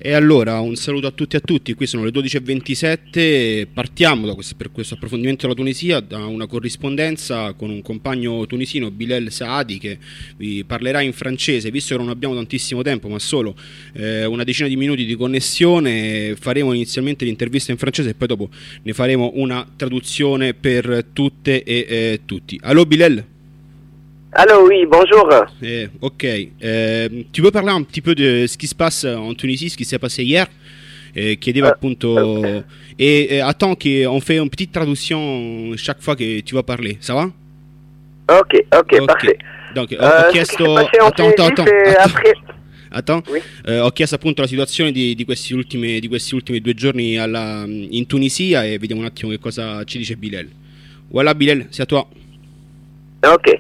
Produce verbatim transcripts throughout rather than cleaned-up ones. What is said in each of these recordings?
E allora un saluto a tutti e a tutti, qui sono le dodici e ventisette, partiamo da questo, per questo approfondimento della Tunisia da una corrispondenza con un compagno tunisino, Bilal Saadi, che vi parlerà in francese. Visto che non abbiamo tantissimo tempo ma solo eh, una decina di minuti di connessione, faremo inizialmente l'intervista in francese e poi dopo ne faremo una traduzione per tutte e eh, tutti. Allo Bilal. Allô, oui, bonjour. Eh, ok, euh, tu peux parler un petit peu de ce qui se passe en Tunisie, ce qui s'est passé hier, eh, chiedeva Euh, appunto ok. et, et attends qu'on fait une petite traduction chaque fois que tu vas parler, ça va? Ok, ok, parfait. Donc ho, Euh, ho ce qui chiesto s'est passé en attends, attends, Tunisie, attends, c'est attends. après... Attends, Oui. eh, ho chiesto appunto la situazione di, di, questi ultimi, di questi ultimi due giorni alla, in Tunisia e vediamo un attimo che cosa ci dice Bilal. Voilà Bilal, c'est à toi. Ok.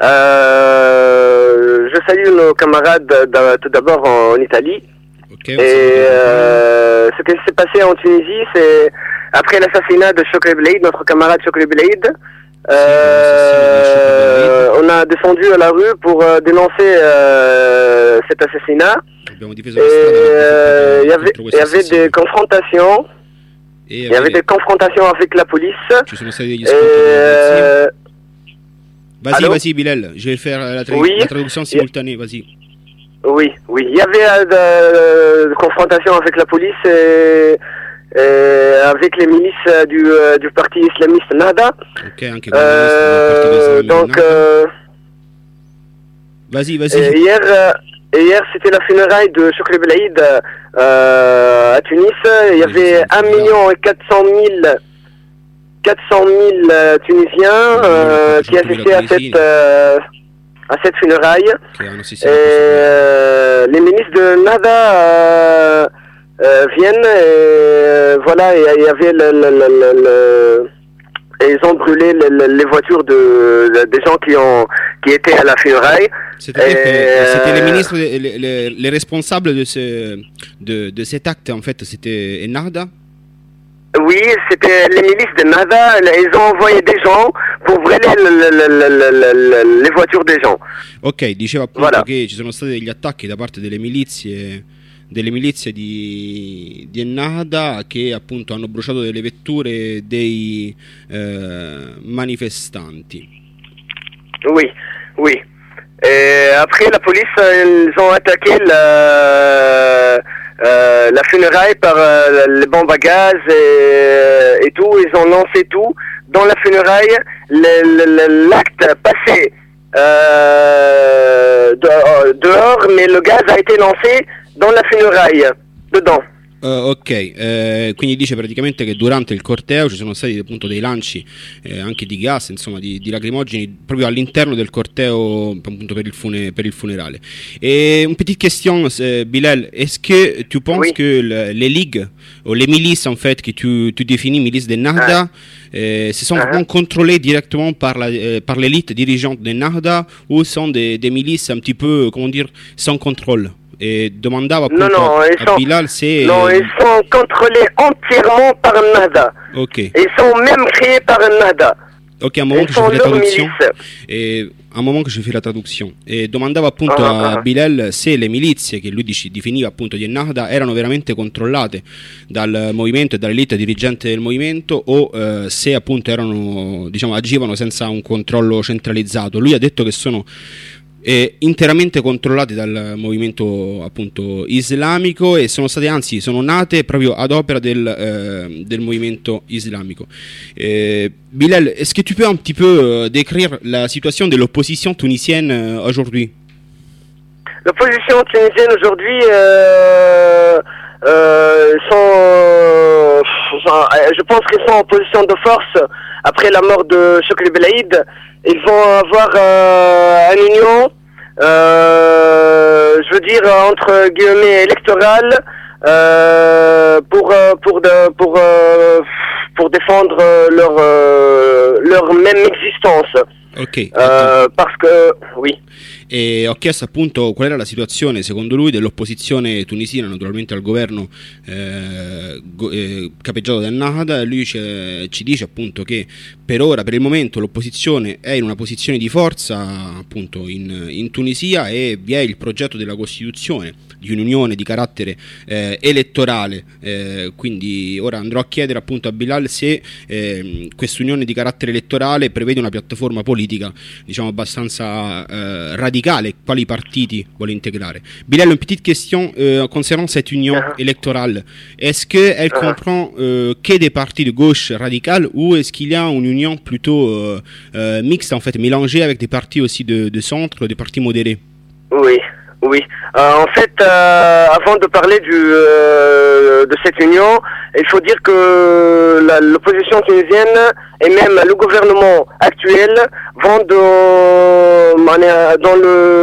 Euh, je salue nos camarades d'a- tout d'abord en, en Italie. Ok, Et euh, ce qui s'est passé en Tunisie, c'est après l'assassinat de Chokri Belaïd, notre camarade Chokri Belaïd. Euh, on a descendu à la rue pour euh, dénoncer euh, cet assassinat. abbiamo difeso Et la strada euh, il y contro avait, il questo y avait assassinio. des confrontations. E Il y avait avere- des confrontations avec la police. ci sono stati degli Et scontri con la polizia. euh, Vas-y, allô vas-y Bilal, je vais faire la, tra- Oui. la traduction simultanée, vas-y. oui, oui, il y avait euh, de, de confrontations avec la police et, et avec les milices euh, du, euh, du parti islamiste Nahda. Ok, anche con la lista del partito Euh, islamico donc, Nahda. euh, Vas-y, et vas-y. hier, euh, et hier c'était la funéraille de Chokri Belaïd euh, à Tunis. Il y Oui, avait c'est un bien. million et quatre cent mille quatre cent mille euh, Tunisiens Oui, euh, quatre qui cent mille assistaient à Tunisiens. cette, euh, à cette funéraille. Che hanno Et assistito a questo. euh, les ministres de Nahda euh, euh, viennent et euh, voilà, et il y avait le, le, le, le- le- et ils ont brûlé le- le- les voitures de, de- des gens qui ont qui étaient à la funéraille. C'est-à-dire Et, que c'était les euh, ministres, les, les, les responsables de, ce, de, de cet acte, en fait, c'était Nahda. Oui, c'était les milices de Nahda. Ils ont envoyé des gens pour brûler le- le- le- le- le- le- les voitures des gens. Ok, diceva appunto Voilà. che ci sono stati degli attacchi da parte delle milizie, delle milizie di, di Ennahda che appunto hanno bruciato delle vetture dei eh, manifestanti. Oui, oui. Et après, la police, euh, ils ont attaqué la, euh, la funéraille par euh, les bombes à gaz et, et tout. Ils ont lancé tout dans la funéraille. Le- le- le- L'acte passé euh, de- dehors, mais le gaz a été lancé dans la funéraille, dedans. Eh, ok, eh, quindi dice praticamente che durante il corteo ci sono stati appunto dei lanci eh, anche di gas, insomma di, di lacrimogeni proprio all'interno del corteo appunto per il, fune- per il funerale. Et une petite question, euh, Bilal, est-ce que tu penses Oui. que le- les ligues ou les milices en fait que tu, tu définis milices de Nahda euh, se sont Ah. vraiment contrôlées directement par la, euh, par l'élite dirigeante de Nahda ou sont des, des milices un petit peu, comment dire, sans contrôle? Et demandava Non, appunto non, a, ils a sont, Bilal se non, ils sont contrôlés entièrement par Nahda. ok, Ils sont même créés par Nahda. ok, un moment Ils che je sont fais la leurs traduction milices. e un moment che je fais la traduction e domandava appunto Ah, a ah. Bilal se le milizie che lui dici- definiva appunto di Ennahda erano veramente controllate dal movimento e dall'elite dirigente del movimento o eh, se appunto erano, diciamo, agivano senza un controllo centralizzato. Lui ha detto che sono eh, interamente controllati dal movimento appunto islamico e sono state, anzi sono nate proprio ad opera del, eh, del movimento islamico. Eh, Bilal, est-ce que tu peux un petit peu euh, décrire la situation de l'opposition tunisienne euh, aujourd'hui? L'opposition tunisienne aujourd'hui euh, euh, sont, euh, sont- je pense qu'ils sont en position de force après la mort de Chokri Belaïd. Ils vont avoir euh, une union, euh, je veux dire entre guillemets électorale euh, pour euh, pour de, pour euh, pour défendre leur euh, leur même existence. Ok, Euh, parce que oui. e ho chiesto appunto qual era la situazione secondo lui dell'opposizione tunisina naturalmente al governo eh, go- eh, capeggiato da Ennahda e lui ci, ci dice appunto che per ora, per il momento l'opposizione è in una posizione di forza appunto in, in Tunisia e vi è il progetto della Costituzione di un'unione di carattere eh, elettorale, eh, quindi ora andrò a chiedere appunto a Bilal se eh, quest'unione di carattere elettorale prevede una piattaforma politica diciamo abbastanza euh, radicale, quali partiti vuole integrare. Bilal, une petite question euh, concernant cette union uh-huh. électorale. Est-ce qu'elle uh-huh. comprend euh, que des partis de gauche radicale ou est-ce qu'il y a une union plutôt euh, euh, mixte en fait, mélangée avec des partis aussi de, de centre, des partis modérés? Oui, oui. Euh, en fait, euh, avant de parler du, euh, de cette union, il faut dire que la, l'opposition tunisienne et même le gouvernement actuel vont de, dans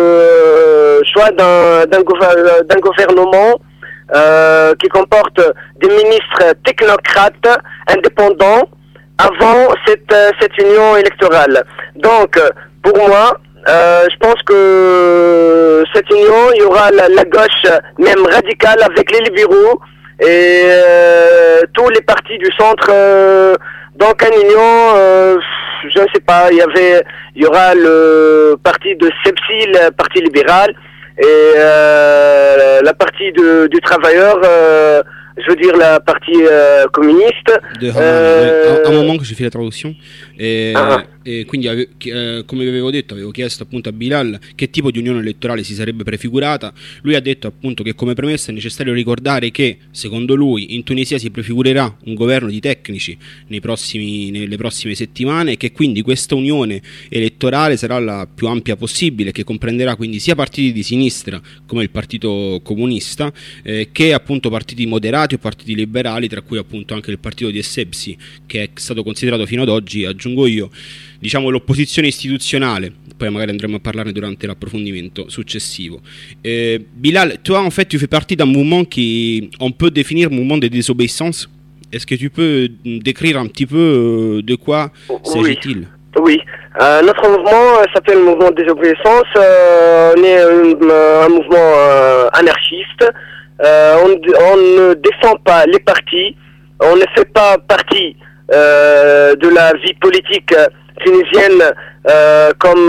le choix d'un, d'un, gouver, d'un gouvernement euh, qui comporte des ministres technocrates indépendants avant cette, cette union électorale. Donc, pour moi, Euh, je pense que cette union, il y aura la, la gauche même radicale avec les libéraux et euh, tous les partis du centre. Euh, donc une union, euh, je ne sais pas, il y avait, il y aura le parti de Sepsi, le parti libéral, et euh, la partie de, du travailleur. Euh, je veux dire la partie euh, communiste. De euh... un, un moment che ci fai la traduzione. E, uh-huh. e quindi ave, eh, come vi avevo detto, avevo chiesto appunto a Bilal che tipo di unione elettorale si sarebbe prefigurata. Lui ha detto appunto che come premessa è necessario ricordare che secondo lui in Tunisia si prefigurerà un governo di tecnici nei prossimi, nelle prossime settimane e che quindi questa unione elettorale sarà la più ampia possibile, che comprenderà quindi sia partiti di sinistra come il Partito Comunista eh, che appunto partiti moderati o partiti liberali, tra cui appunto anche il partito di Essebsi, che è stato considerato fino ad oggi, aggiungo io, diciamo l'opposizione istituzionale. Poi magari andremo a parlarne durante l'approfondimento successivo. Euh, Bilal, toi en fait tu fais partie d'un mouvement qui on peut définir mouvement de désobéissance. Est-ce que tu peux décrire un petit peu de quoi oui. s'agit-il? Oui, euh, notre mouvement s'appelle le mouvement de désobéissance. Euh, on est un, un mouvement euh, anarchiste. Euh, on, on ne défend pas les partis. On ne fait pas partie euh, de la vie politique tunisienne euh, comme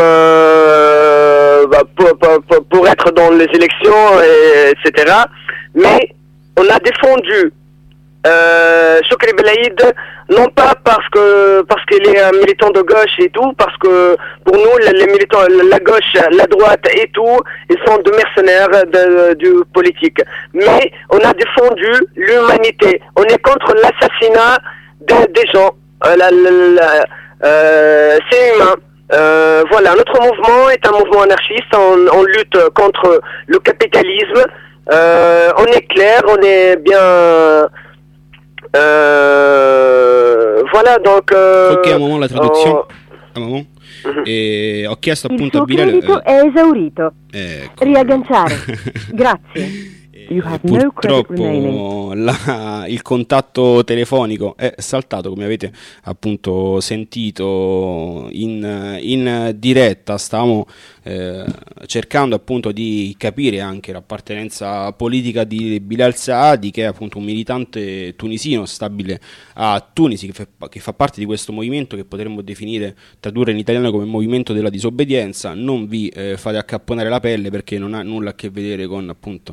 euh, bah, pour, pour, pour être dans les élections, et, etc. Mais on a défendu euh, Chokri Belaïd, non pas parce que parce qu'il est un militant de gauche et tout, parce que pour nous les militants, la gauche, la droite et tout, ils sont de mercenaires de, du politique. Mais on a défendu l'humanité. On est contre l'assassinat de, des gens. Euh, la, la, la, euh, c'est humain. Euh, voilà, notre mouvement est un mouvement anarchiste. On, on lutte contre le capitalisme. Euh, on est clair, on est bien. Euh, voilà, donc. Euh, ok, un moment la traduzione. Oh. Un moment. Uh-huh. E ho chiesto Il appunto suo a Bilal. Il credito è esaurito. Ecco. Riagganciare. Grazie. You have no credit Purtroppo la, il contatto telefonico è saltato, come avete appunto sentito in, in diretta. Stavamo eh, cercando appunto di capire anche l'appartenenza politica di Bilal Saadi, che è appunto un militante tunisino stabile a Tunisi, che fa, che fa parte di questo movimento che potremmo definire, tradurre in italiano come movimento della disobbedienza. Non vi eh, fate accapponare la pelle, perché non ha nulla a che vedere con appunto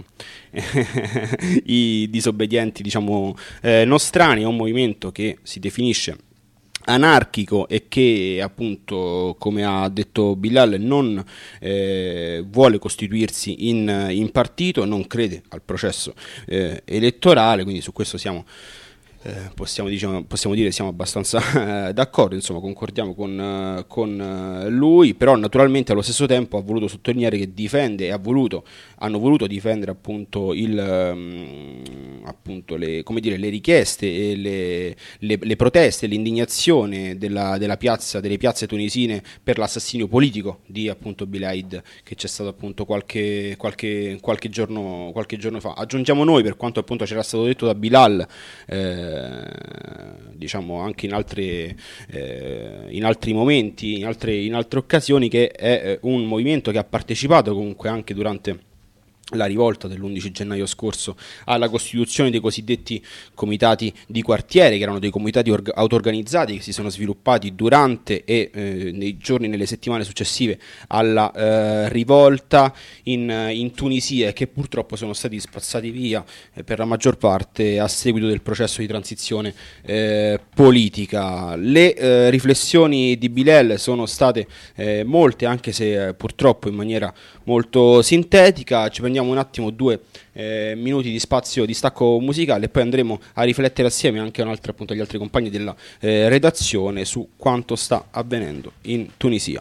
i disobbedienti, diciamo eh, nostrani. È un movimento che si definisce anarchico e che appunto, come ha detto Bilal, non eh, vuole costituirsi in, in partito, non crede al processo eh, elettorale, quindi su questo siamo Eh, possiamo, diciamo, possiamo dire siamo abbastanza eh, d'accordo, insomma concordiamo con, eh, con eh, lui, però naturalmente allo stesso tempo ha voluto sottolineare che difende e ha voluto, hanno voluto difendere appunto, il, um, appunto le, come dire, le richieste e le, le, le proteste, l'indignazione della, della piazza, delle piazze tunisine per l'assassinio politico di appunto Belaid, che c'è stato appunto qualche, qualche, qualche, giorno, qualche giorno fa. Aggiungiamo noi, per quanto appunto c'era stato detto da Bilal, eh, diciamo anche in altri, eh, in altri momenti, in altre, in altre occasioni, che è eh, un movimento che ha partecipato comunque anche durante la rivolta dell'undici gennaio scorso alla costituzione dei cosiddetti comitati di quartiere, che erano dei comitati orga- auto-organizzati che si sono sviluppati durante e eh, nei giorni, nelle settimane successive alla eh, rivolta in, in Tunisia, e che purtroppo sono stati spazzati via eh, per la maggior parte a seguito del processo di transizione eh, politica. Le eh, riflessioni di Bilal sono state eh, molte, anche se eh, purtroppo in maniera molto sintetica. Ci prendiamo un attimo due eh, minuti di spazio di stacco musicale e poi andremo a riflettere assieme anche un altro, appunto, agli altri compagni della eh, redazione su quanto sta avvenendo in Tunisia.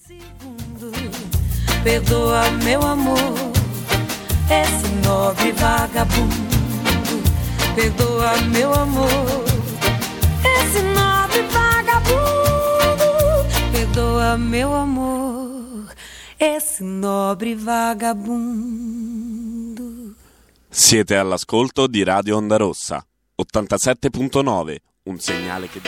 Perdoa meu amor, esse nobre vagabundo. Perdoa meu amor, esse nobre vagabundo. Perdoa meu amor, esse nobre vagabundo. Siete all'ascolto di Radio Onda Rossa ottantasette punto nove, un segnale che...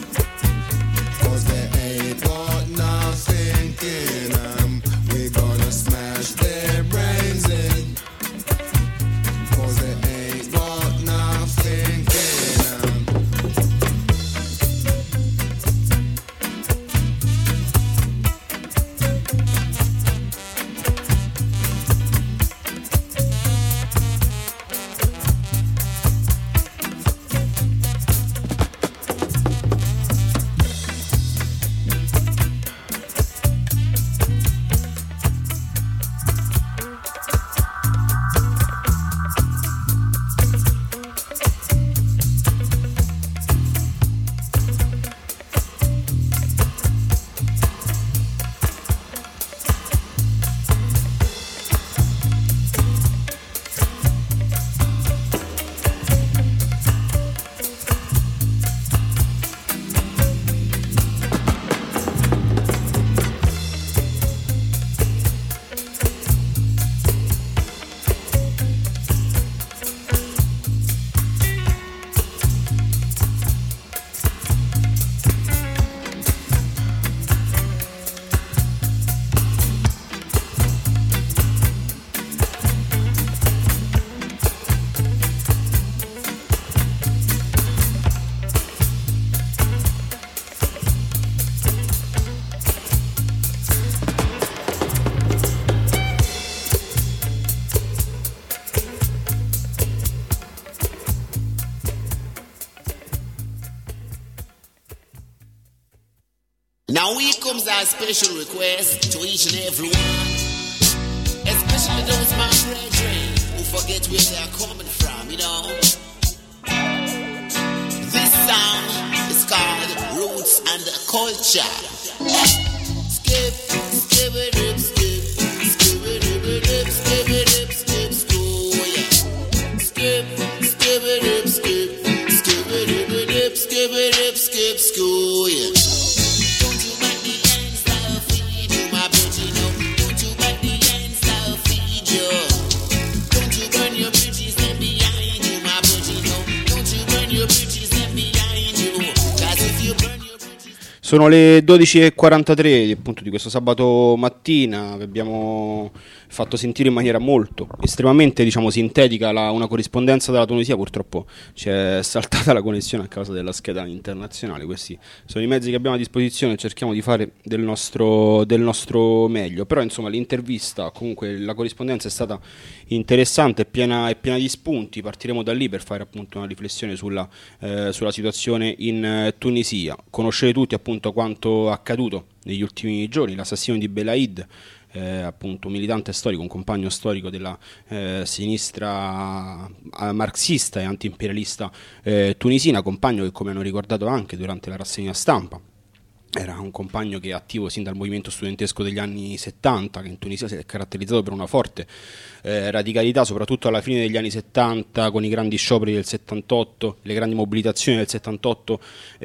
Cause they ain't got nothing in them. We're gonna Now here comes our special request to each and every one, especially those my brethren who forget where they are coming from, you know. This song is called Roots and Culture. Skip, skip it up, skip, skip it up, skip it up, skip, school, yeah. Skip, skip it up, skip, skip it up, skip it up, skip, school, yeah. Sono le dodici e quarantatré appunto di questo sabato mattina. Vi abbiamo fatto sentire in maniera molto, estremamente diciamo sintetica la, una corrispondenza dalla Tunisia. Purtroppo c'è saltata la connessione a causa della scheda internazionale. Questi sono i mezzi che abbiamo a disposizione, cerchiamo di fare del nostro, del nostro meglio. Però insomma l'intervista, comunque la corrispondenza è stata interessante e piena, è piena di spunti. Partiremo da lì per fare appunto una riflessione sulla, eh, sulla situazione in eh, Tunisia. Conoscete tutti appunto quanto accaduto negli ultimi giorni, l'assassino di Belaid, eh, appunto un militante storico, un compagno storico della eh, sinistra marxista e anti-imperialista eh, tunisina, compagno che, come hanno ricordato anche durante la rassegna stampa, era un compagno che è attivo sin dal movimento studentesco degli anni settanta, che in Tunisia si è caratterizzato per una forte eh, radicalità, soprattutto alla fine degli anni settanta, con i grandi scioperi del settantotto, le grandi mobilitazioni del settantotto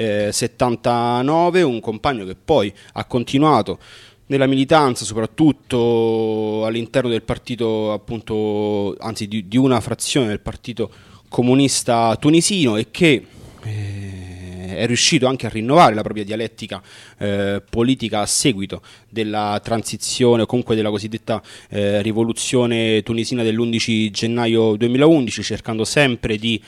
settantanove, un compagno che poi ha continuato nella militanza, soprattutto all'interno del partito, appunto, anzi di, di una frazione del partito comunista tunisino, e che eh, è riuscito anche a rinnovare la propria dialettica eh, politica a seguito della transizione o comunque della cosiddetta eh, rivoluzione tunisina dell'undici gennaio duemilaundici, cercando sempre di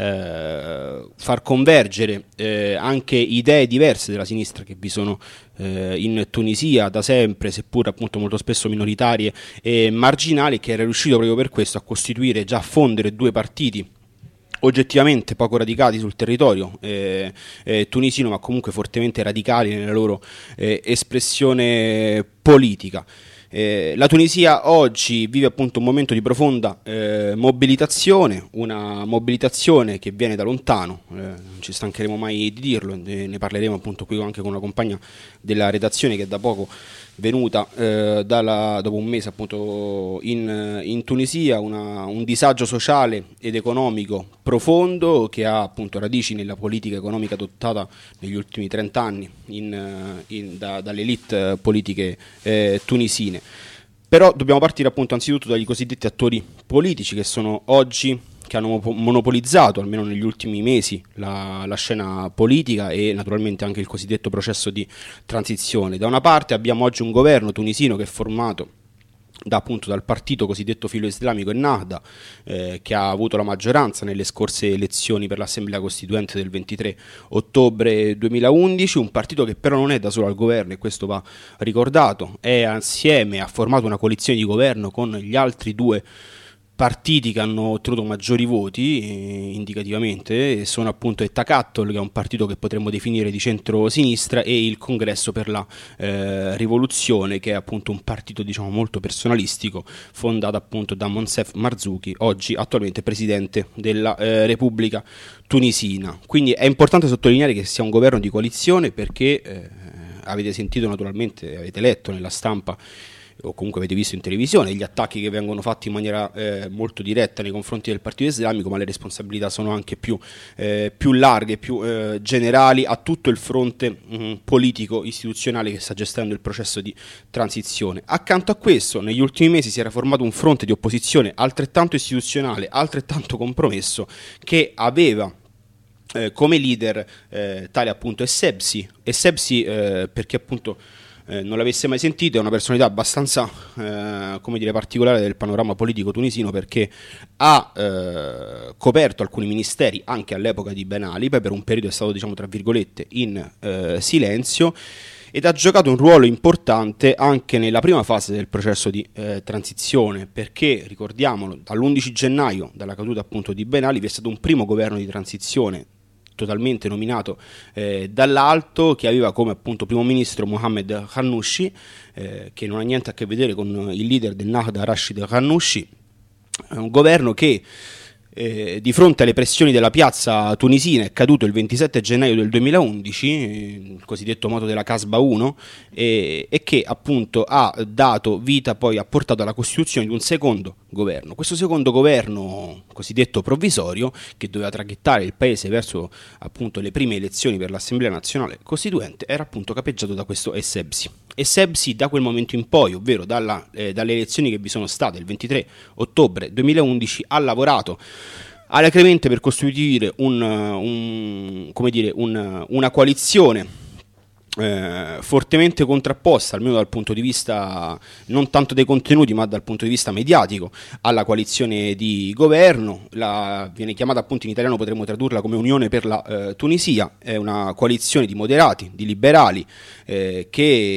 eh, far convergere eh, anche idee diverse della sinistra che vi sono eh, in Tunisia da sempre, seppur appunto molto spesso minoritarie e marginali, che era riuscito proprio per questo a costituire, già a fondere due partiti oggettivamente poco radicati sul territorio eh, eh, tunisino, ma comunque fortemente radicali nella loro eh, espressione politica. Eh, la Tunisia oggi vive appunto un momento di profonda eh, mobilitazione, una mobilitazione che viene da lontano, eh, non ci stancheremo mai di dirlo, ne, ne parleremo appunto qui anche con una compagna della redazione che è da poco venuta eh, dalla, dopo un mese appunto in, in Tunisia, una, un disagio sociale ed economico profondo che ha appunto radici nella politica economica adottata negli ultimi trent'anni in, in, da, dalle elite politiche eh, tunisine. Però dobbiamo partire appunto anzitutto dagli cosiddetti attori politici che sono oggi, che hanno monopolizzato almeno negli ultimi mesi la, la scena politica e naturalmente anche il cosiddetto processo di transizione. Da una parte abbiamo oggi un governo tunisino che è formato da, appunto, dal partito cosiddetto filo-islamico Ennahda, eh, che ha avuto la maggioranza nelle scorse elezioni per l'Assemblea Costituente del ventitré ottobre duemilaundici, un partito che però non è da solo al governo, e questo va ricordato, è assieme, ha formato una coalizione di governo con gli altri due partiti che hanno ottenuto maggiori voti eh, indicativamente, e sono appunto Ettakattol, che è un partito che potremmo definire di centro-sinistra, e il Congresso per la eh, Rivoluzione, che è appunto un partito diciamo molto personalistico, fondato appunto da Monsef Marzouki, oggi attualmente presidente della eh, Repubblica Tunisina. Quindi è importante sottolineare che sia un governo di coalizione, perché eh, avete sentito naturalmente, avete letto nella stampa o comunque avete visto in televisione gli attacchi che vengono fatti in maniera eh, molto diretta nei confronti del partito islamico, ma le responsabilità sono anche più, eh, più larghe, più eh, generali a tutto il fronte mh, politico istituzionale che sta gestendo il processo di transizione. Accanto a questo, negli ultimi mesi si era formato un fronte di opposizione altrettanto istituzionale, altrettanto compromesso, che aveva eh, come leader eh, tale appunto Essebsi, Essebsi eh, perché appunto Eh, non l'avesse mai sentito, è una personalità abbastanza eh, come dire, particolare del panorama politico tunisino, perché ha eh, coperto alcuni ministeri anche all'epoca di Ben Ali, poi per un periodo è stato diciamo tra virgolette in eh, silenzio, ed ha giocato un ruolo importante anche nella prima fase del processo di eh, transizione, perché ricordiamolo, dall'undici gennaio, dalla caduta appunto di Ben Ali, vi è stato un primo governo di transizione totalmente nominato eh, dall'alto, che aveva come appunto primo ministro Mohammed Ghannouchi, eh, che non ha niente a che vedere con il leader del Nahda Rashid Ghannouchi. È un governo che Eh, di fronte alle pressioni della piazza tunisina è caduto il ventisette gennaio del duemilaundici, eh, il cosiddetto moto della Casba uno, eh, e che appunto ha dato vita, poi ha portato alla costituzione di un secondo governo. Questo secondo governo cosiddetto provvisorio, che doveva traghettare il paese verso appunto le prime elezioni per l'Assemblea Nazionale Costituente, era appunto capeggiato da questo Essebsi. Essebsi da quel momento in poi, ovvero dalla, eh, dalle elezioni che vi sono state il ventitré ottobre duemilaundici, ha lavorato alacremente per costituire un, un, come dire, un, una coalizione Eh, fortemente contrapposta, almeno dal punto di vista non tanto dei contenuti ma dal punto di vista mediatico, alla coalizione di governo. La, viene chiamata appunto in italiano, potremmo tradurla come Unione per la eh, Tunisia. È una coalizione di moderati, di liberali, eh,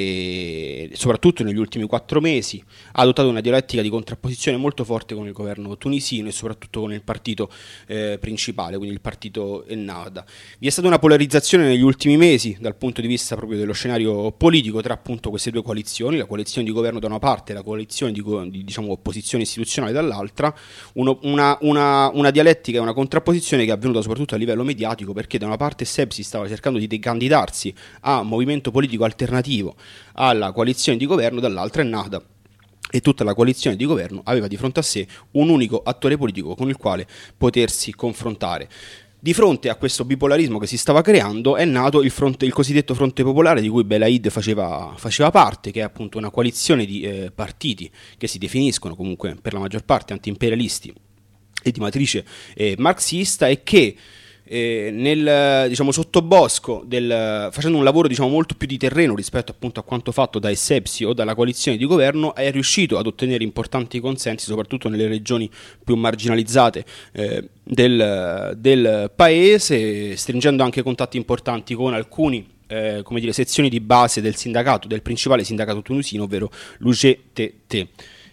che soprattutto negli ultimi quattro mesi ha adottato una dialettica di contrapposizione molto forte con il governo tunisino e soprattutto con il partito eh, principale, quindi il partito Ennahda. Vi è stata una polarizzazione negli ultimi mesi dal punto di vista dello scenario politico tra appunto queste due coalizioni, la coalizione di governo da una parte e la coalizione di, di diciamo, opposizione istituzionale dall'altra. Uno, una, una, una dialettica e una contrapposizione che è avvenuta soprattutto a livello mediatico, perché da una parte Essebsi stava cercando di candidarsi a movimento politico alternativo alla coalizione di governo, dall'altra Ennahda e tutta la coalizione di governo aveva di fronte a sé un unico attore politico con il quale potersi confrontare. Di fronte a questo bipolarismo che si stava creando è nato il, fronte, il cosiddetto Fronte Popolare, di cui Belaid faceva, faceva parte, che è appunto una coalizione di eh, partiti che si definiscono comunque per la maggior parte antiimperialisti e di matrice eh, marxista, e che eh, nel diciamo sottobosco del, facendo un lavoro diciamo molto più di terreno rispetto appunto a quanto fatto da Essebsi o dalla coalizione di governo, è riuscito ad ottenere importanti consensi soprattutto nelle regioni più marginalizzate eh, del, del paese, stringendo anche contatti importanti con alcuni eh, come dire, sezioni di base del sindacato, del principale sindacato tunisino, ovvero l'U G T T.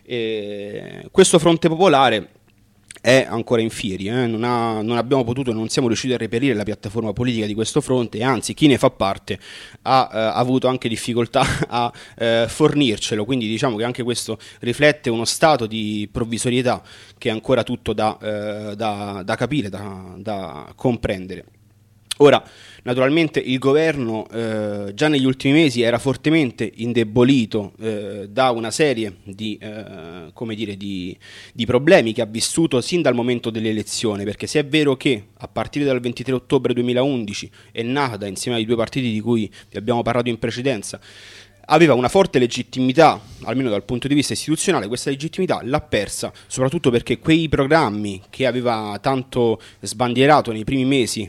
E questo Fronte Popolare è ancora in fieri, eh? non, ha, non abbiamo potuto, non siamo riusciti a reperire la piattaforma politica di questo fronte, e anzi chi ne fa parte ha eh, avuto anche difficoltà a eh, fornircelo, quindi diciamo che anche questo riflette uno stato di provvisorietà che è ancora tutto da, eh, da, da capire, da, da comprendere. Ora, naturalmente il governo eh, già negli ultimi mesi era fortemente indebolito eh, da una serie di, eh, come dire, di, di problemi che ha vissuto sin dal momento dell'elezione, perché se è vero che a partire dal ventitré ottobre duemilaundici Ennahda, insieme ai due partiti di cui vi abbiamo parlato in precedenza, aveva una forte legittimità, almeno dal punto di vista istituzionale, questa legittimità l'ha persa, soprattutto perché quei programmi che aveva tanto sbandierato nei primi mesi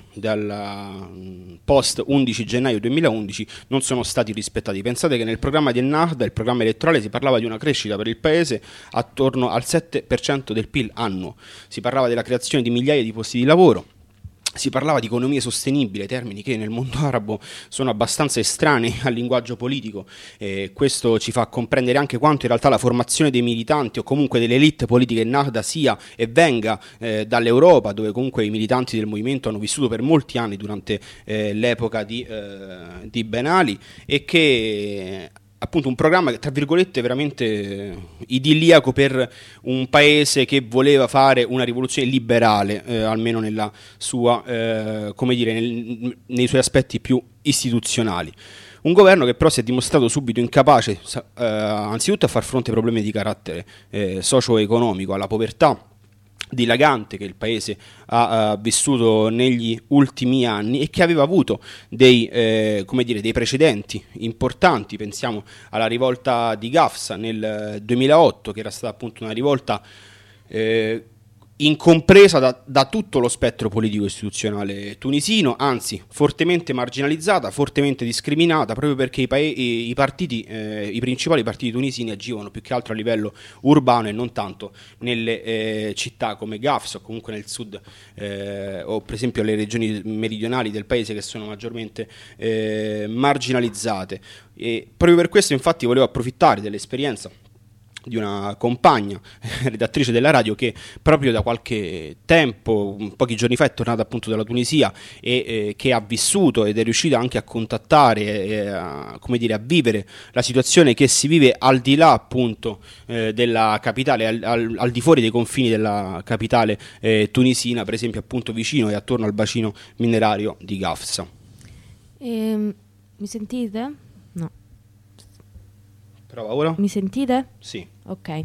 dal post undici gennaio duemilaundici non sono stati rispettati. Pensate che nel programma di Ennahda, il programma elettorale, si parlava di una crescita per il paese attorno al sette per cento del P I L annuo, si parlava della creazione di migliaia di posti di lavoro, si parlava di economia sostenibile, termini che nel mondo arabo sono abbastanza estranei al linguaggio politico, e questo ci fa comprendere anche quanto in realtà la formazione dei militanti o comunque delle elite politiche Ennahda sia e venga eh, dall'Europa, dove comunque i militanti del movimento hanno vissuto per molti anni durante eh, l'epoca di, eh, di Ben Ali, e che appunto un programma che tra virgolette veramente idilliaco per un paese che voleva fare una rivoluzione liberale, eh, almeno nella sua, eh, come dire, nel, nei suoi aspetti più istituzionali. Un governo che però si è dimostrato subito incapace, eh, anzitutto a far fronte ai problemi di carattere eh, socio-economico, alla povertà dilagante che il paese ha uh, vissuto negli ultimi anni, e che aveva avuto dei, eh, come dire, dei precedenti importanti. Pensiamo alla rivolta di Gafsa nel duemilaotto, che era stata appunto una rivolta eh, incompresa da, da tutto lo spettro politico istituzionale tunisino, anzi fortemente marginalizzata, fortemente discriminata, proprio perché i, paesi, i, i partiti, eh, i principali partiti tunisini agivano più che altro a livello urbano e non tanto nelle eh, città come Gafsa o comunque nel sud, eh, o per esempio le regioni meridionali del paese, che sono maggiormente eh, marginalizzate. E proprio per questo infatti volevo approfittare dell'esperienza di una compagna redattrice della radio che proprio da qualche tempo, pochi giorni fa, è tornata appunto dalla Tunisia e eh, che ha vissuto ed è riuscita anche a contattare, eh, a, come dire, a vivere la situazione che si vive al di là appunto eh, della capitale, al, al, al di fuori dei confini della capitale eh, tunisina, per esempio appunto vicino e attorno al bacino minerario di Gafsa. Ehm, mi sentite? No. Prova ora? Mi sentite? Sì. Ok.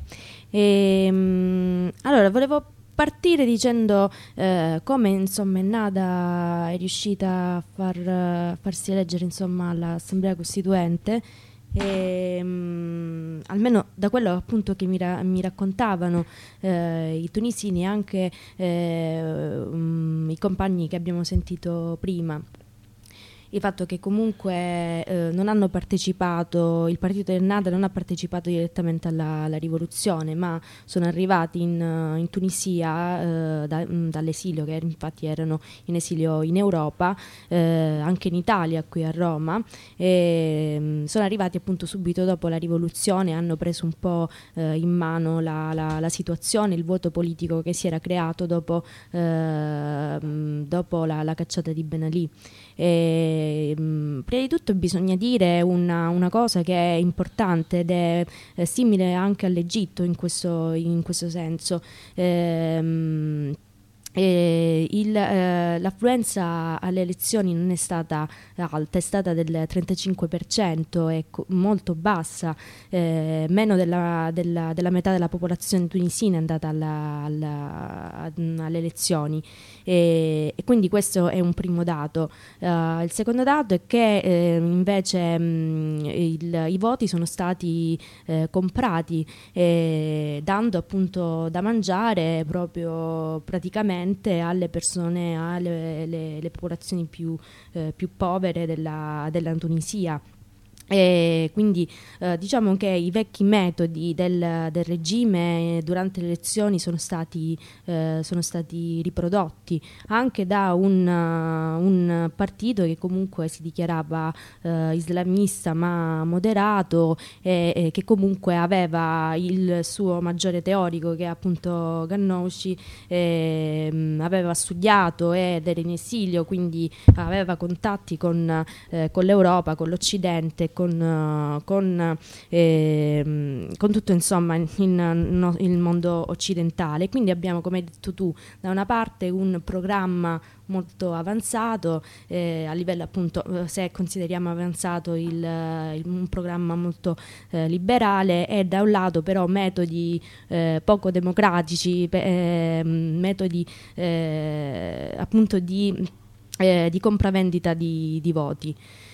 Ehm, allora, volevo partire dicendo eh, come insomma Ennahda è riuscita a far, uh, farsi eleggere insomma all'Assemblea Costituente. E, um, almeno da quello appunto che mi, ra- mi raccontavano eh, i tunisini e anche eh, um, i compagni che abbiamo sentito prima, il fatto che comunque eh, non hanno partecipato, il partito del Ennahda non ha partecipato direttamente alla, alla rivoluzione, ma sono arrivati in, in Tunisia eh, da, dall'esilio, che infatti erano in esilio in Europa, eh, anche in Italia, qui a Roma, e sono arrivati appunto subito dopo la rivoluzione, hanno preso un po' eh, in mano la, la, la situazione, il vuoto politico che si era creato dopo, eh, dopo la, la cacciata di Ben Ali. E, mh, prima di tutto bisogna dire una, una cosa che è importante ed è eh, simile anche all'Egitto in questo, in questo senso. Ehm, E il, eh, l'affluenza alle elezioni non è stata alta, è stata del trentacinque per cento, è co- molto bassa, eh, meno della, della, della metà della popolazione tunisina è andata alla, alla, alle elezioni, e, e quindi questo è un primo dato. Uh, il secondo dato è che eh, invece mh, il, i voti sono stati eh, comprati, eh, dando appunto da mangiare proprio praticamente alle persone, alle le, le popolazioni più, eh, più povere della, della Tunisia. E quindi eh, diciamo che i vecchi metodi del, del regime durante le elezioni sono stati, eh, sono stati riprodotti anche da un, uh, un partito che comunque si dichiarava uh, islamista ma moderato, e, e che comunque aveva il suo maggiore teorico, che è appunto Ghannouchi, e, um, aveva studiato ed era in esilio, quindi aveva contatti con, eh, con l'Europa, con l'Occidente, con, con, eh, con tutto insomma in, in, no, il mondo occidentale. Quindi abbiamo, come hai detto tu, da una parte un programma molto avanzato, eh, a livello appunto, se consideriamo avanzato il, il, un programma molto eh, liberale, e da un lato però metodi eh, poco democratici, eh, metodi eh, appunto di, eh, di compravendita di, di voti.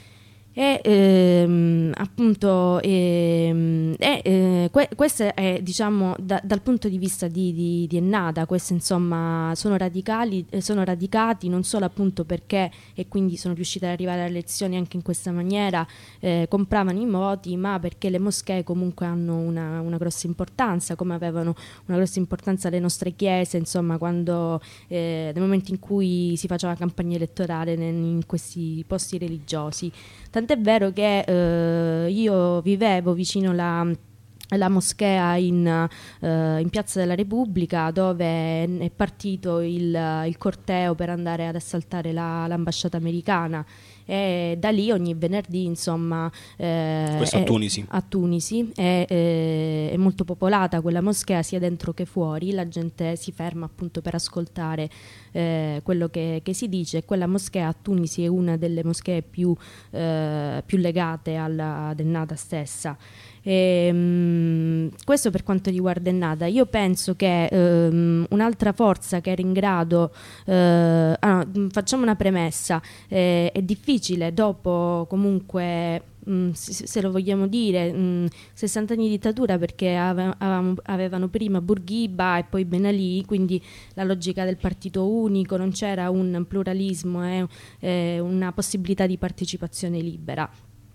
E ehm, appunto ehm, e, eh, que- questo è, diciamo, da- dal punto di vista di, di, di Ennahda, queste insomma sono radicali, eh, sono radicati non solo appunto perché, e quindi sono riusciti ad arrivare alle elezioni anche in questa maniera, eh, compravano i voti, ma perché le moschee comunque hanno una, una grossa importanza, come avevano una grossa importanza le nostre chiese, insomma, quando eh, nel momento in cui si faceva campagna elettorale in questi posti religiosi. Tant'è vero che eh, io vivevo vicino la, la moschea in, eh, in Piazza della Repubblica, dove è partito il, il corteo per andare ad assaltare la, l'ambasciata americana, e da lì ogni venerdì insomma eh, questo a Tunisi, a Tunisi è, è, è molto popolata quella moschea, sia dentro che fuori, la gente si ferma appunto per ascoltare eh, quello che, che si dice. Quella moschea a Tunisi è una delle moschee più, eh, più legate alla ad Ennahda stessa. E, um, questo per quanto riguarda Ennahda. Io penso che um, un'altra forza che era in grado, uh, ah, no, facciamo una premessa, eh, è difficile dopo comunque, mh, se, se lo vogliamo dire, mh, sessanta anni di dittatura, perché ave, avevamo, avevano prima Bourguiba e poi Ben Ali, quindi la logica del partito unico, non c'era un pluralismo e eh, eh, una possibilità di partecipazione libera.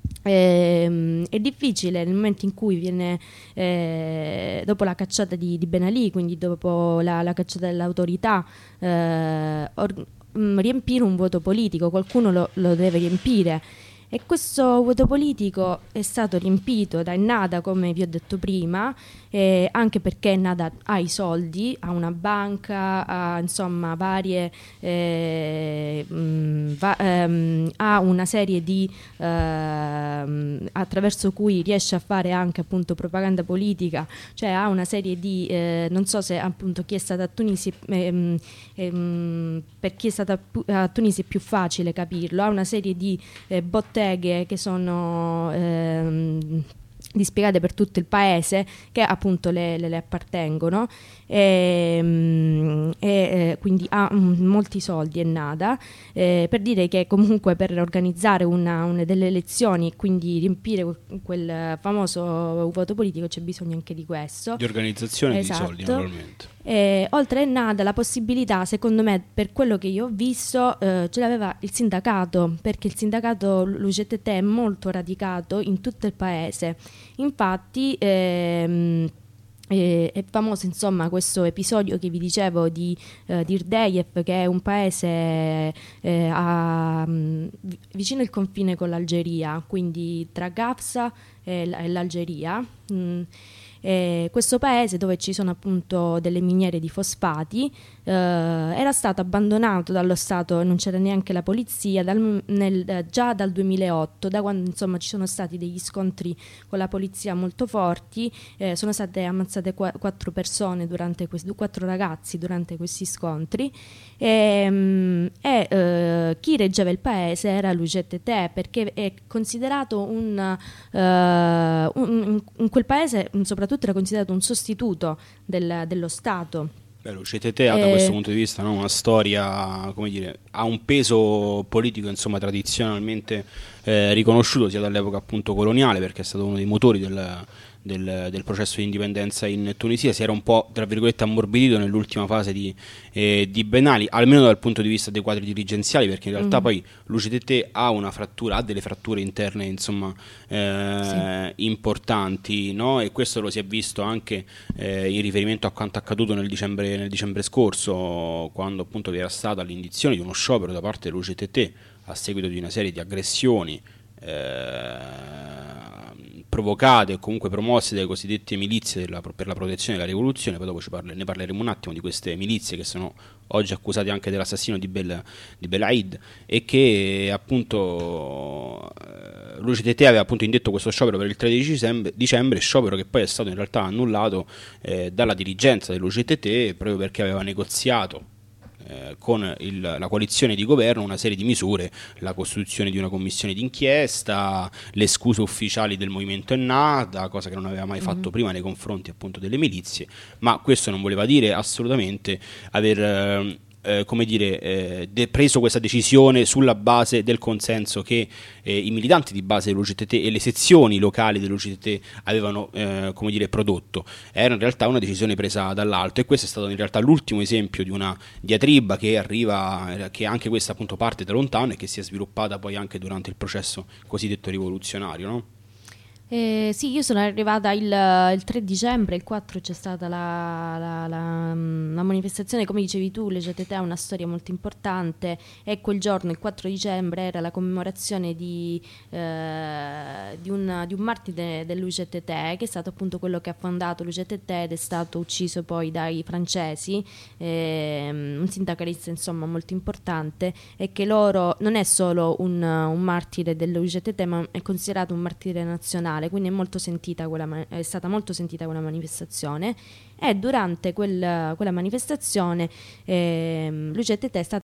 Eh, è difficile nel momento in cui viene eh, dopo la cacciata di, di Ben Ali, quindi dopo la, la cacciata dell'autorità, eh, or, mh, riempire un vuoto politico. Qualcuno lo, lo deve riempire, E questo vuoto politico è stato riempito da Ennahda, come vi ho detto prima, eh, anche perché Ennahda ha i soldi, ha una banca, ha insomma varie, eh, mh, va, ehm, ha una serie di ehm, attraverso cui riesce a fare anche appunto propaganda politica, cioè ha una serie di, eh, non so se appunto chi è stato a Tunisi, ehm, ehm, per chi è stato a, a Tunisi è più facile capirlo, ha una serie di eh, botteghe che sono ehm, dispiegate per tutto il paese, che appunto le, le, le appartengono, e, e quindi ha mm, molti soldi Ennahda, eh, per dire che comunque per organizzare una, una delle elezioni e quindi riempire quel, quel famoso voto politico c'è bisogno anche di questo, di organizzazione, esatto. Di soldi naturalmente. E, oltre a Ennahda, la possibilità, secondo me, per quello che io ho visto, eh, ce l'aveva il sindacato, perché il sindacato l'U G T T è molto radicato in tutto il paese. Infatti ehm, eh, è famoso insomma questo episodio che vi dicevo di eh, Dirdeyev, che è un paese eh, a, mh, vicino al confine con l'Algeria, quindi tra Gafsa e, l- e l'Algeria. Mm. Eh, questo paese, dove ci sono appunto delle miniere di fosfati, eh, era stato abbandonato dallo Stato, non c'era neanche la polizia dal, nel, eh, già dal duemilaotto, da quando insomma ci sono stati degli scontri con la polizia molto forti, eh, sono state ammazzate qu- quattro persone durante questi, quattro ragazzi durante questi scontri, e, mh, e eh, chi reggeva il paese era l'U G T T, perché è considerato un, uh, un in quel paese soprattutto era considerato un sostituto del, dello Stato. Beh, l'U G T T ha da Eh, questo punto di vista, no, una storia, come dire, ha un peso politico insomma tradizionalmente eh, riconosciuto sia dall'epoca appunto coloniale, perché è stato uno dei motori del, del, del processo di indipendenza in Tunisia. Si era un po' tra virgolette ammorbidito nell'ultima fase di, eh, di Ben Ali, almeno dal punto di vista dei quadri dirigenziali, perché in realtà mm. poi l'U G T T ha una frattura, ha delle fratture interne insomma eh, sì. importanti, no? E questo lo si è visto anche eh, in riferimento a quanto accaduto nel dicembre, nel dicembre scorso, quando appunto vi era stata l'indizione di uno sciopero da parte dell'U G T T a seguito di una serie di aggressioni eh, provocate o comunque promosse dalle cosiddette milizie della, per la protezione della rivoluzione. Poi dopo ci parle, ne parleremo un attimo di queste milizie che sono oggi accusate anche dell'assassino di, Bel, di Belaid, e che appunto l'U G T T aveva appunto indetto questo sciopero per il tredici dicembre, dicembre, sciopero che poi è stato in realtà annullato eh, dalla dirigenza dell'U G T T, proprio perché aveva negoziato Eh, con il, la coalizione di governo una serie di misure, la costituzione di una commissione d'inchiesta, le scuse ufficiali del movimento Ennahda, cosa che non aveva mai fatto mm-hmm. prima nei confronti appunto delle milizie. Ma questo non voleva dire assolutamente aver eh, eh, come dire eh, de- preso questa decisione sulla base del consenso che eh, i militanti di base dell'U G T T e le sezioni locali dell'U G T T avevano eh, come dire prodotto. Era in realtà una decisione presa dall'alto, e questo è stato in realtà l'ultimo esempio di una diatriba che arriva, che anche questa appunto parte da lontano e che si è sviluppata poi anche durante il processo cosiddetto rivoluzionario, no? Eh, sì, io sono arrivata il, il tre dicembre, il quattro c'è stata la, la, la, la manifestazione, come dicevi tu, l'U G T T ha una storia molto importante, e quel giorno, il quattro dicembre, era la commemorazione di, eh, di, un, di un martire dell'U G T T, che è stato appunto quello che ha fondato l'U G T T ed è stato ucciso poi dai francesi, eh, un sindacalista insomma molto importante, e che loro non è solo un, un martire dell'U G T T, ma è considerato un martire nazionale. Quindi è, molto sentita quella, è stata molto sentita quella manifestazione, e durante quel, quella manifestazione eh, l'U G T T è stata